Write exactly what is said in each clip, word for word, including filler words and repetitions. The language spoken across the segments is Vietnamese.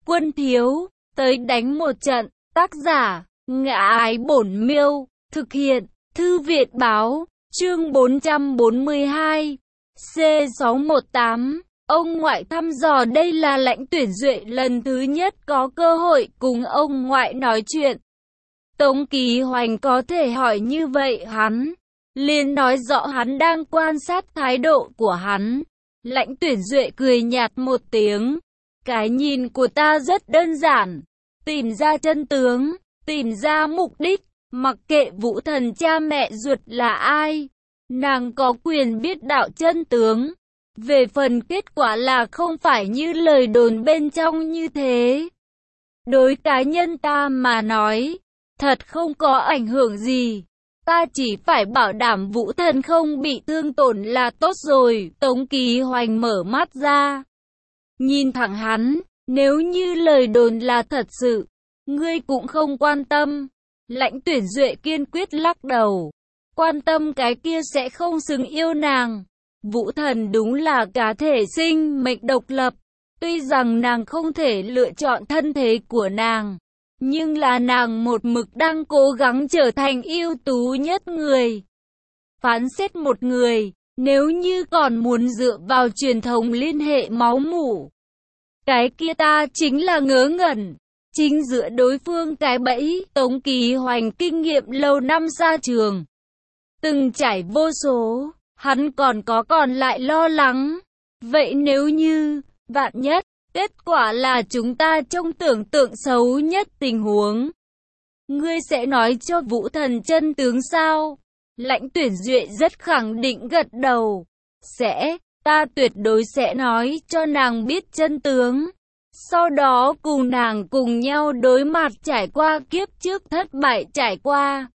quân thiếu, tới đánh một trận. Tác giả, Ngã Ái Bổn Miêu, thực hiện, Thư viện Báo, chương bốn trăm bốn mươi hai, C sáu một tám. Ông ngoại thăm dò. Đây là Lãnh Tuyển Duệ lần thứ nhất có cơ hội cùng ông ngoại nói chuyện. Tống Ký Hoành có thể hỏi như vậy, hắn liền nói rõ hắn đang quan sát thái độ của hắn. Lãnh Tuyển Duệ cười nhạt một tiếng. Cái nhìn của ta rất đơn giản. Tìm ra chân tướng, tìm ra mục đích, mặc kệ Vũ Thần cha mẹ ruột là ai. Nàng có quyền biết đạo chân tướng. Về phần kết quả là không phải như lời đồn bên trong như thế. Đối cá nhân ta mà nói, thật không có ảnh hưởng gì. Ta chỉ phải bảo đảm Vũ Thần không bị thương tổn là tốt rồi. Tống Ký Hoành mở mắt ra, nhìn thẳng hắn. Nếu như lời đồn là thật sự, ngươi cũng không quan tâm. Lãnh Tuyển Duệ kiên quyết lắc đầu. Quan tâm cái kia sẽ không xứng yêu nàng. Vũ Thần đúng là cá thể sinh mệnh độc lập. Tuy rằng nàng không thể lựa chọn thân thế của nàng, nhưng là nàng một mực đang cố gắng trở thành ưu tú nhất người. Phán xét một người, nếu như còn muốn dựa vào truyền thống liên hệ máu mủ, cái kia ta chính là ngớ ngẩn. Chính giữa đối phương cái bẫy. Tống Ký Hoành kinh nghiệm lâu năm xa trường, từng trải vô số, hắn còn có còn lại lo lắng. Vậy nếu như, vạn nhất, kết quả là chúng ta trong tưởng tượng xấu nhất tình huống, ngươi sẽ nói cho Vũ Thần chân tướng sao? Lãnh Tuyển Duệ rất khẳng định gật đầu. Sẽ, ta tuyệt đối sẽ nói cho nàng biết chân tướng. Sau đó cùng nàng cùng nhau đối mặt trải qua kiếp trước thất bại trải qua.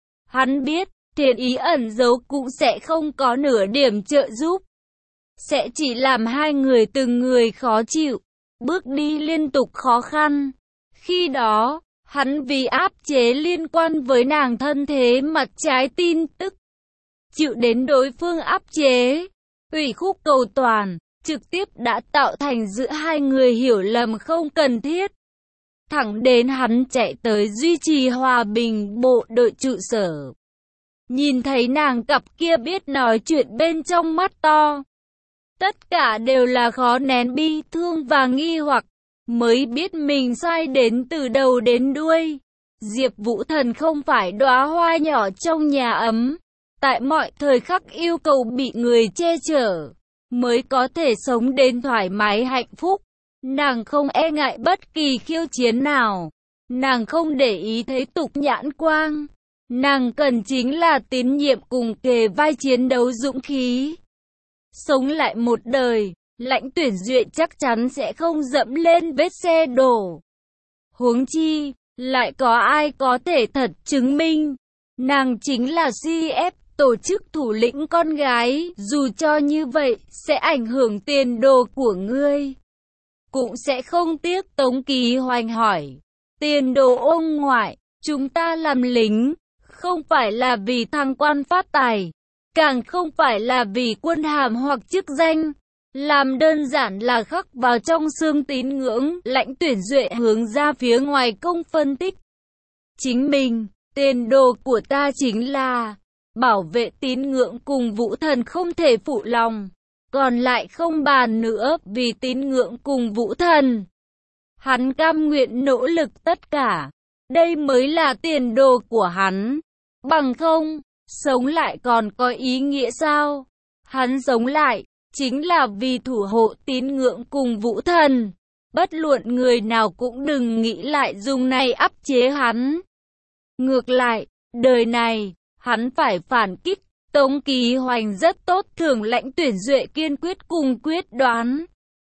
Hắn biết, thiện ý ẩn giấu cũng sẽ không có nửa điểm trợ giúp. Sẽ chỉ làm hai người từng người khó chịu, bước đi liên tục khó khăn. Khi đó, hắn vì áp chế liên quan với nàng thân thế mặt trái tin tức, chịu đến đối phương áp chế, ủy khúc cầu toàn, trực tiếp đã tạo thành giữa hai người hiểu lầm không cần thiết. Thẳng đến hắn chạy tới duy trì hòa bình bộ đội trụ sở. Nhìn thấy nàng cặp kia biết nói chuyện bên trong mắt to, tất cả đều là khó nén bi thương và nghi hoặc, mới biết mình sai đến từ đầu đến đuôi. Diệp Vũ Thần không phải đóa hoa nhỏ trong nhà ấm, tại mọi thời khắc yêu cầu bị người che chở, mới có thể sống đến thoải mái hạnh phúc. Nàng không e ngại bất kỳ khiêu chiến nào, nàng không để ý thấy tục nhãn quang. Nàng cần chính là tín nhiệm cùng kề vai chiến đấu dũng khí. Sống lại một đời, Lãnh Tuyển Duệ chắc chắn sẽ không dẫm lên vết xe đổ. Huống chi, lại có ai có thể thật chứng minh nàng chính là xê ép tổ chức thủ lĩnh con gái. Dù cho như vậy sẽ ảnh hưởng tiền đồ của ngươi, cũng sẽ không tiếc. Tống Ký Hoành hỏi. Tiền đồ ông ngoại, chúng ta làm lính, không phải là vì thăng quan phát tài, càng không phải là vì quân hàm hoặc chức danh, làm đơn giản là khắc vào trong xương tín ngưỡng. Lãnh Tuyển Duệ hướng ra phía ngoài công phân tích. Chính mình, tiền đồ của ta chính là bảo vệ tín ngưỡng cùng Vũ Thần không thể phụ lòng. Còn lại không bàn nữa, vì tín ngưỡng cùng Vũ Thần, hắn cam nguyện nỗ lực tất cả. Đây mới là tiền đồ của hắn. Bằng không, sống lại còn có ý nghĩa sao? Hắn sống lại, chính là vì thủ hộ tín ngưỡng cùng Vũ Thần. Bất luận người nào cũng đừng nghĩ lại dùng này áp chế hắn. Ngược lại, đời này, hắn phải phản kích. Tống Ký Hoành rất tốt thưởng Lãnh Tuyển Duệ kiên quyết cùng quyết đoán.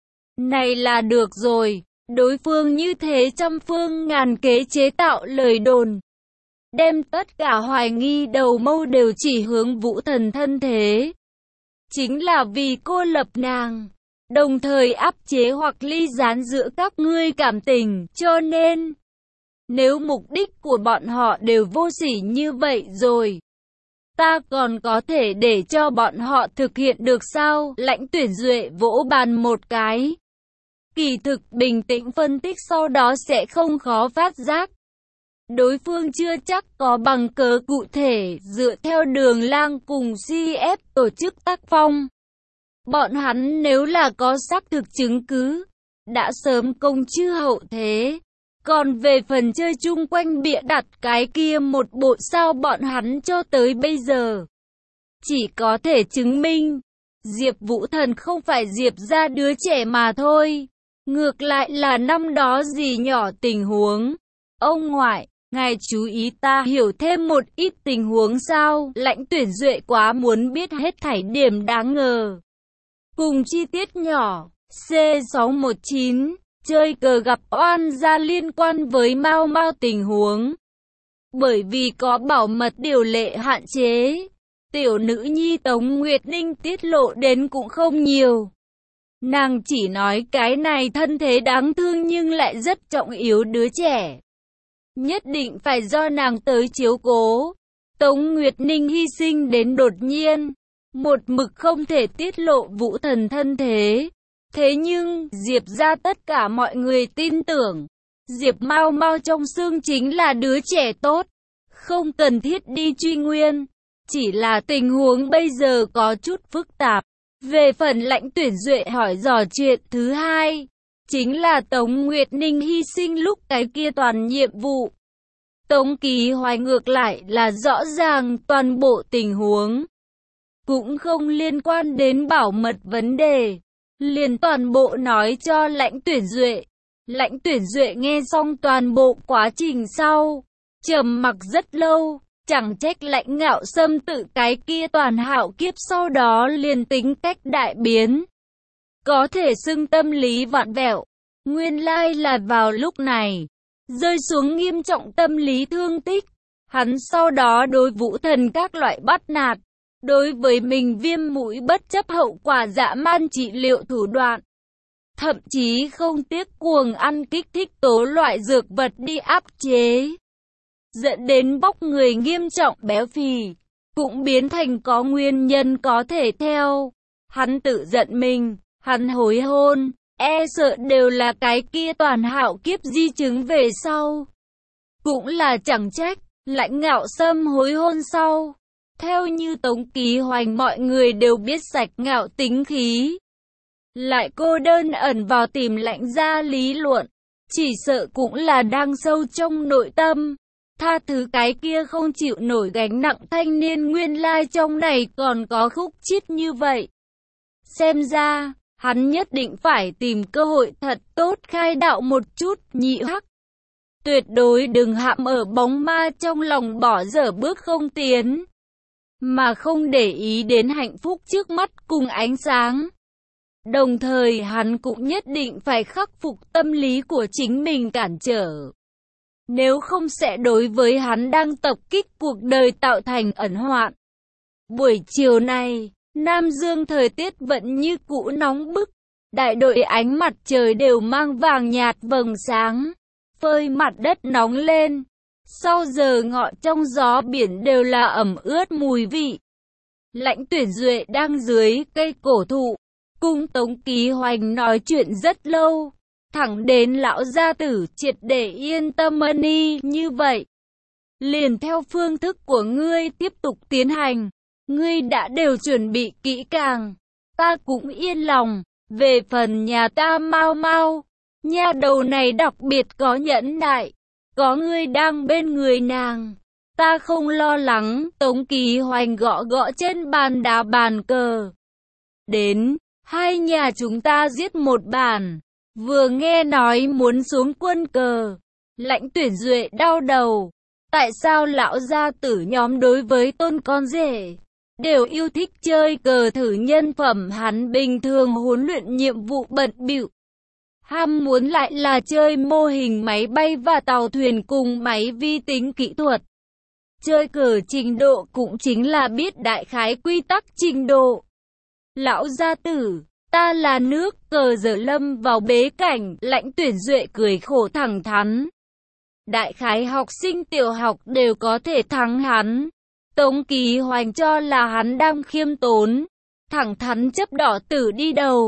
Này là được rồi, đối phương như thế trăm phương ngàn kế chế tạo lời đồn, đem tất cả hoài nghi đầu mâu đều chỉ hướng Vũ Thần thân thế. Chính là vì cô lập nàng, đồng thời áp chế hoặc ly gián giữa các ngươi cảm tình. Cho nên, nếu mục đích của bọn họ đều vô sỉ như vậy rồi, ta còn có thể để cho bọn họ thực hiện được sao? Lãnh Tuyển Duệ vỗ bàn một cái. Kỳ thực bình tĩnh phân tích sau đó sẽ không khó phát giác. Đối phương chưa chắc có bằng cớ cụ thể dựa theo Đường Lang cùng xê ép tổ chức tác phong. Bọn hắn nếu là có xác thực chứng cứ, đã sớm công chư hậu thế. Còn về phần chơi chung quanh bịa đặt cái kia một bộ sao bọn hắn cho tới bây giờ, chỉ có thể chứng minh Diệp Vũ Thần không phải Diệp gia đứa trẻ mà thôi. Ngược lại là năm đó gì nhỏ tình huống. Ông ngoại, ngài chú ý ta hiểu thêm một ít tình huống sao? Lãnh Tuyển Duệ quá muốn biết hết thảy điểm đáng ngờ. Cùng chi tiết nhỏ, C sáu một chín, chơi cờ gặp oan gia liên quan với Mao Mao tình huống. Bởi vì có bảo mật điều lệ hạn chế, tiểu nữ nhi Tống Nguyệt Ninh tiết lộ đến cũng không nhiều. Nàng chỉ nói cái này thân thế đáng thương nhưng lại rất trọng yếu đứa trẻ. Nhất định phải do nàng tới chiếu cố. Tống Nguyệt Ninh hy sinh đến đột nhiên, một mực không thể tiết lộ Vũ Thần thân thế. Thế nhưng, Diệp ra tất cả mọi người tin tưởng, Diệp Mao Mao trong xương chính là đứa trẻ tốt, không cần thiết đi truy nguyên. Chỉ là tình huống bây giờ có chút phức tạp. Về phần Lãnh Tuyển Duệ hỏi dò chuyện thứ hai, chính là Tống Nguyệt Ninh hy sinh lúc cái kia toàn nhiệm vụ. Tống Kỳ Hoài ngược lại là rõ ràng toàn bộ tình huống, cũng không liên quan đến bảo mật vấn đề, liền toàn bộ nói cho Lãnh Tuyển Duệ. Lãnh Tuyển Duệ nghe xong toàn bộ quá trình sau, trầm mặc rất lâu. Chẳng trách Lãnh Ngạo Sâm tự cái kia toàn hạo kiếp sau đó liền tính cách đại biến. Có thể xưng tâm lý vặn vẹo. Nguyên lai là vào lúc này, rơi xuống nghiêm trọng tâm lý thương tích. Hắn sau đó đối Vũ Thần các loại bắt nạt. Đối với mình viêm mũi bất chấp hậu quả dã man trị liệu thủ đoạn. Thậm chí không tiếc cuồng ăn kích thích tố loại dược vật đi áp chế, dẫn đến bóc người nghiêm trọng béo phì, cũng biến thành có nguyên nhân có thể theo. Hắn tự giận mình, hắn hối hôn, e sợ đều là cái kia toàn hạo kiếp di chứng về sau. Cũng là chẳng trách, Lãnh Ngạo Sâm hối hôn sau. Theo như Tống Kỳ Hoành mọi người đều biết sạch ngạo tính khí. Lại cô đơn ẩn vào tìm Lãnh gia lý luận, chỉ sợ cũng là đang sâu trong nội tâm. Tha thứ cái kia không chịu nổi gánh nặng thanh niên nguyên lai trong này còn có khúc chiết như vậy. Xem ra, hắn nhất định phải tìm cơ hội thật tốt khai đạo một chút nhị hắc. Tuyệt đối đừng hãm ở bóng ma trong lòng bỏ dở bước không tiến, mà không để ý đến hạnh phúc trước mắt cùng ánh sáng. Đồng thời hắn cũng nhất định phải khắc phục tâm lý của chính mình cản trở. Nếu không sẽ đối với hắn đang tập kích cuộc đời tạo thành ẩn hoạn. Buổi chiều này, Nam Dương thời tiết vẫn như cũ nóng bức. Đại đội ánh mặt trời đều mang vàng nhạt vầng sáng, phơi mặt đất nóng lên. Sau giờ ngọ trong gió biển đều là ẩm ướt mùi vị. Lãnh Tuyển Duệ đang dưới cây cổ thụ, cùng Tống Kỳ Hoành nói chuyện rất lâu. Thẳng đến lão gia tử triệt để yên tâm y như vậy. Liền theo phương thức của ngươi tiếp tục tiến hành. Ngươi đã đều chuẩn bị kỹ càng. Ta cũng yên lòng. Về phần nhà ta Mao Mao, nhà đầu này đặc biệt có nhẫn nại. Có ngươi đang bên người nàng, ta không lo lắng. Tống Kỳ Hoành gõ gõ trên bàn đá bàn cờ. Đến, hai nhà chúng ta giết một bàn. Vừa nghe nói muốn xuống quân cờ, Lãnh Tuyển Duệ đau đầu. Tại sao lão gia tử nhóm đối với tôn con rể đều yêu thích chơi cờ thử nhân phẩm? Hắn bình thường huấn luyện nhiệm vụ bận bịu, ham muốn lại là chơi mô hình máy bay và tàu thuyền cùng máy vi tính kỹ thuật. Chơi cờ trình độ cũng chính là biết đại khái quy tắc trình độ. Lão gia tử, ta là nước cờ giờ lâm vào bế cảnh. Lãnh Tuyển Duệ cười khổ thẳng thắn. Đại khái học sinh tiểu học đều có thể thắng hắn. Tống Kỳ Hoành cho là hắn đang khiêm tốn, thẳng thắn chấp đỏ tử đi đầu.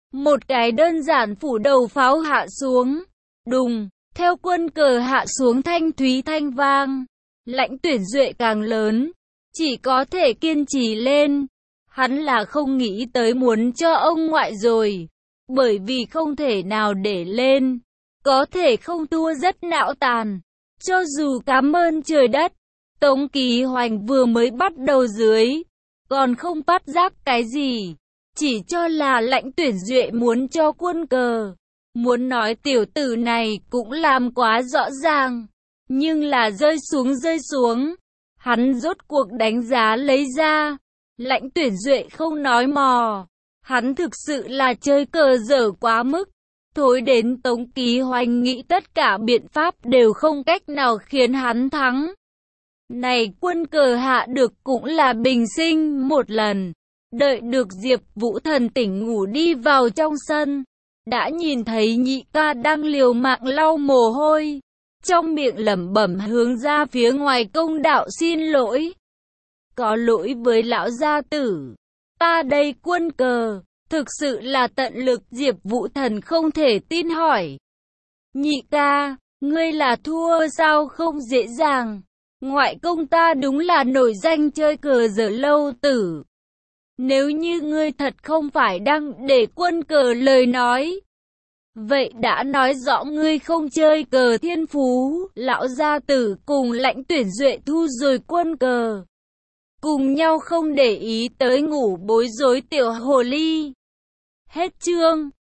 Một cái đơn giản phủ đầu pháo hạ xuống. Đùng, theo quân cờ hạ xuống thanh thúy thanh vang. Lãnh Tuyển Duệ càng lớn, chỉ có thể kiên trì lên. Hắn là không nghĩ tới muốn cho ông ngoại rồi, bởi vì không thể nào để lên. Có thể không thua rất não tàn. Cho dù cảm ơn trời đất, Tống Ký Hoành vừa mới bắt đầu dưới, còn không bắt giác cái gì. Chỉ cho là Lãnh Tuyển Duệ muốn cho quân cờ. Muốn nói tiểu tử này cũng làm quá rõ ràng. Nhưng là rơi xuống rơi xuống. Hắn rốt cuộc đánh giá lấy ra. Lãnh Tuyển Duệ không nói mò. Hắn thực sự là chơi cờ dở quá mức. Thối đến Tống Ký Hoành nghĩ tất cả biện pháp đều không cách nào khiến hắn thắng. Này quân cờ hạ được cũng là bình sinh một lần. Đợi được Diệp Vũ Thần tỉnh ngủ đi vào trong sân. Đã nhìn thấy nhị ca đang liều mạng lau mồ hôi. Trong miệng lẩm bẩm hướng ra phía ngoài công đạo xin lỗi. Có lỗi với lão gia tử. Ta đây quân cờ. Thực sự là tận lực. Diệp Vũ Thần không thể tin hỏi. Nhị ca, ngươi là thua sao không dễ dàng. Ngoại công ta đúng là nổi danh chơi cờ dở lâu tử. Nếu như ngươi thật không phải đang để quân cờ lời nói. Vậy đã nói rõ ngươi không chơi cờ thiên phú. Lão gia tử cùng Lãnh Tuyển Duệ thu rồi quân cờ. Cùng nhau không để ý tới ngủ bối rối tiểu hồ ly. Hết chương.